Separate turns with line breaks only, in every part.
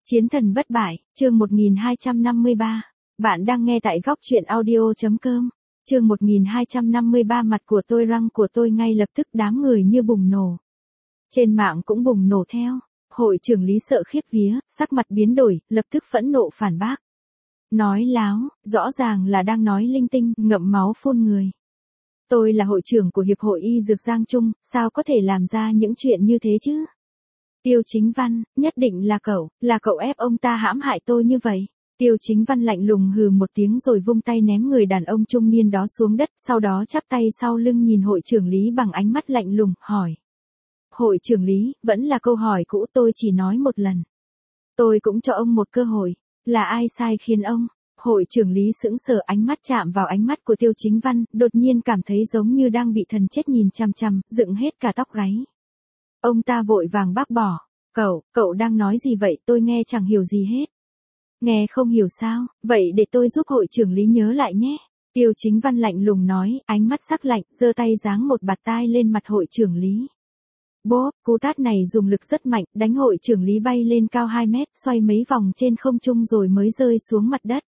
Chiến thần bất bại, chương 1253. Bạn đang nghe tại góc truyện audio.com. Chương 1253 mặt của tôi răng của tôi ngay lập tức đám người như bùng nổ. Trên mạng cũng bùng nổ theo. Hội trưởng Lý sợ khiếp vía, sắc mặt biến đổi, lập tức phẫn nộ phản bác. Nói láo, rõ ràng là đang nói linh tinh, ngậm máu phun người. Tôi là hội trưởng của Hiệp hội Y Dược Giang Trung, sao có thể làm ra những chuyện như thế chứ? Tiêu Chính Văn, nhất định là cậu ép ông ta hãm hại tôi như vậy. Tiêu Chính Văn lạnh lùng hừ một tiếng rồi vung tay ném người đàn ông trung niên đó xuống đất, sau đó chắp tay sau lưng nhìn hội trưởng Lý bằng ánh mắt lạnh lùng, hỏi. Hội trưởng Lý, vẫn là câu hỏi cũ, tôi chỉ nói một lần. Tôi cũng cho ông một cơ hội, là ai sai khiến ông? Hội trưởng Lý sững sờ, ánh mắt chạm vào ánh mắt của Tiêu Chính Văn, đột nhiên cảm thấy giống như đang bị thần chết nhìn chằm chằm, dựng hết cả tóc gáy. Ông ta vội vàng bác bỏ. Cậu đang nói gì vậy, tôi nghe chẳng hiểu gì hết. Nghe không hiểu sao, vậy để tôi giúp hội trưởng Lý nhớ lại nhé. Tiêu Chính Văn lạnh lùng nói, ánh mắt sắc lạnh, giơ tay giáng một bạt tai lên mặt hội trưởng Lý. Bốp, cú tát này dùng lực rất mạnh, đánh hội trưởng Lý bay lên cao 2 mét, xoay mấy vòng trên không trung rồi mới rơi xuống mặt đất.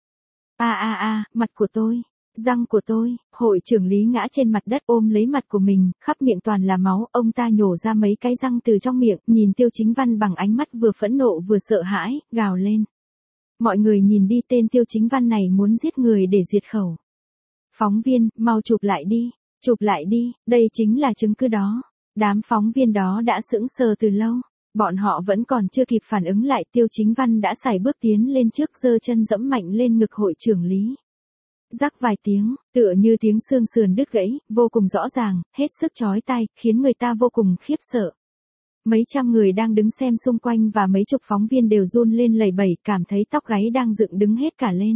Mặt của tôi. Răng của tôi, hội trưởng Lý ngã trên mặt đất ôm lấy mặt của mình, khắp miệng toàn là máu, ông ta nhổ ra mấy cái răng từ trong miệng, nhìn Tiêu Chính Văn bằng ánh mắt vừa phẫn nộ vừa sợ hãi, gào lên. Mọi người nhìn đi, tên Tiêu Chính Văn này muốn giết người để diệt khẩu. Phóng viên, mau chụp lại đi, đây chính là chứng cứ đó. Đám phóng viên đó đã sững sờ từ lâu, bọn họ vẫn còn chưa kịp phản ứng lại, Tiêu Chính Văn đã sải bước tiến lên trước, giơ chân dẫm mạnh lên ngực hội trưởng Lý. Rắc vài tiếng, tựa như tiếng xương sườn đứt gãy, vô cùng rõ ràng, hết sức chói tai, khiến người ta vô cùng khiếp sợ. Mấy trăm người đang đứng xem xung quanh và mấy chục phóng viên đều run lên lẩy bẩy, cảm thấy tóc gáy đang dựng đứng hết cả lên.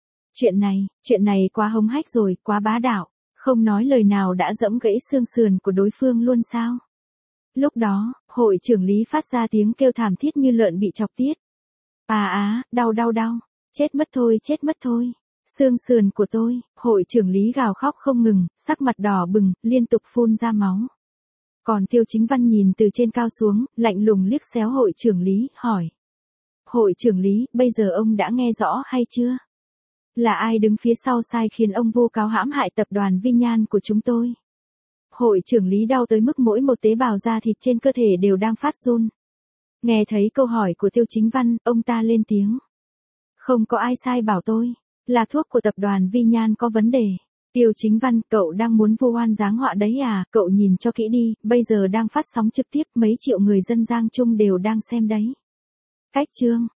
Chuyện này quá hống hách rồi, quá bá đạo, không nói lời nào đã dẫm gãy xương sườn của đối phương luôn sao? Lúc đó, hội trưởng Lý phát ra tiếng kêu thảm thiết như lợn bị chọc tiết. Đau, chết mất thôi. Xương sườn của tôi, hội trưởng Lý gào khóc không ngừng, sắc mặt đỏ bừng, liên tục phun ra máu. Còn Tiêu Chính Văn nhìn từ trên cao xuống, lạnh lùng liếc xéo hội trưởng Lý, hỏi. Hội trưởng Lý, bây giờ ông đã nghe rõ hay chưa? Là ai đứng phía sau sai khiến ông vu cáo hãm hại tập đoàn Vi Nhan của chúng tôi? Hội trưởng Lý đau tới mức mỗi một tế bào da thịt trên cơ thể đều đang phát run. Nghe thấy câu hỏi của Tiêu Chính Văn, ông ta lên tiếng. Không có ai sai bảo tôi. Là thuốc của tập đoàn Vi Nhan có vấn đề. Tiêu Chính Văn, cậu đang muốn vu oan giáng họa đấy à? Cậu nhìn cho kỹ đi, bây giờ đang phát sóng trực tiếp, mấy triệu người dân Giang Trung đều đang xem đấy. Cách chương.